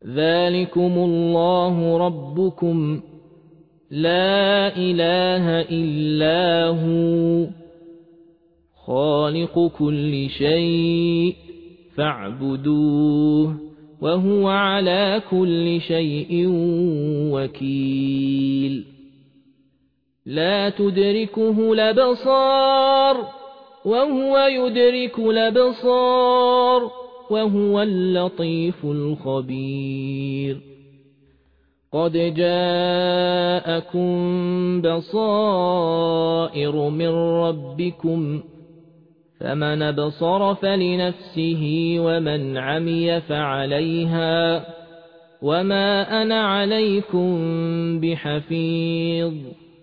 ذلكم الله ربكم لا إله إلا هو خالق كل شيء فاعبدوه وهو على كل شيء وكيل لا تدركه الأبصار وهو يدرك الأبصار وهو اللطيف الخبير قد جاءكم بصائر من ربكم فمن أبصر فلنفسه ومن عمي فعليها وما أنا عليكم بحفيظ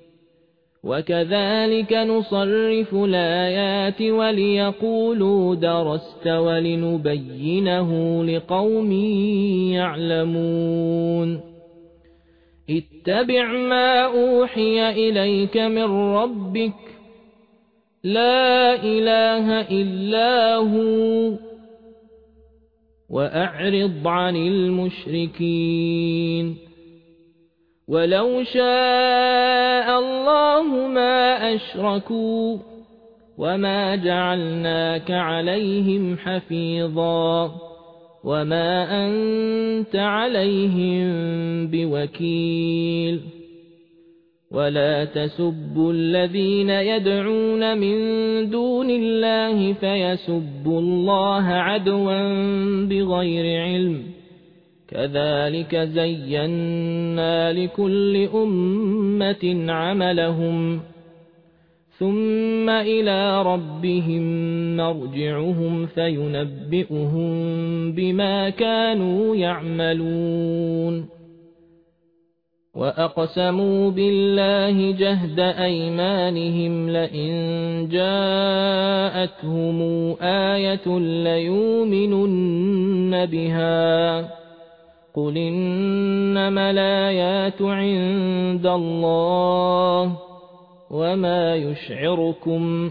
وكذلك نصرف الآيات وليقولوا درست ولنبينه لقوم يعلمون اتبع ما أوحي إليك من ربك لا إله إلا هو وأعرض عن المشركين ولو شاء الله ما أشركوا وما جعلناك عليهم حفيظا وما أنت عليهم بوكيل ولا تسبوا الذين يدعون من دون الله فيسبوا الله عدوا بغير علم كذلك زينا لكل أمة عملهم ثم إلى ربهم مرجعهم فينبئهم بما كانوا يعملون وأقسموا بالله جهد أيمانهم لئن جاءتهم آية ليؤمنن بها قل إنما الآيات عند الله وما يشعركم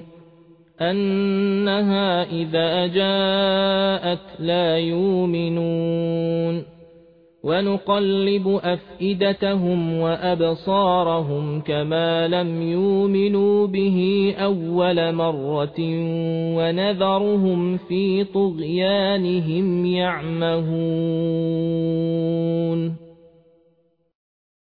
أنها إذا جاءت لا يؤمنون ونقلب أفئدتهم وأبصارهم كما لم يؤمنوا به أول مرة ونذرهم في طغيانهم يعمهون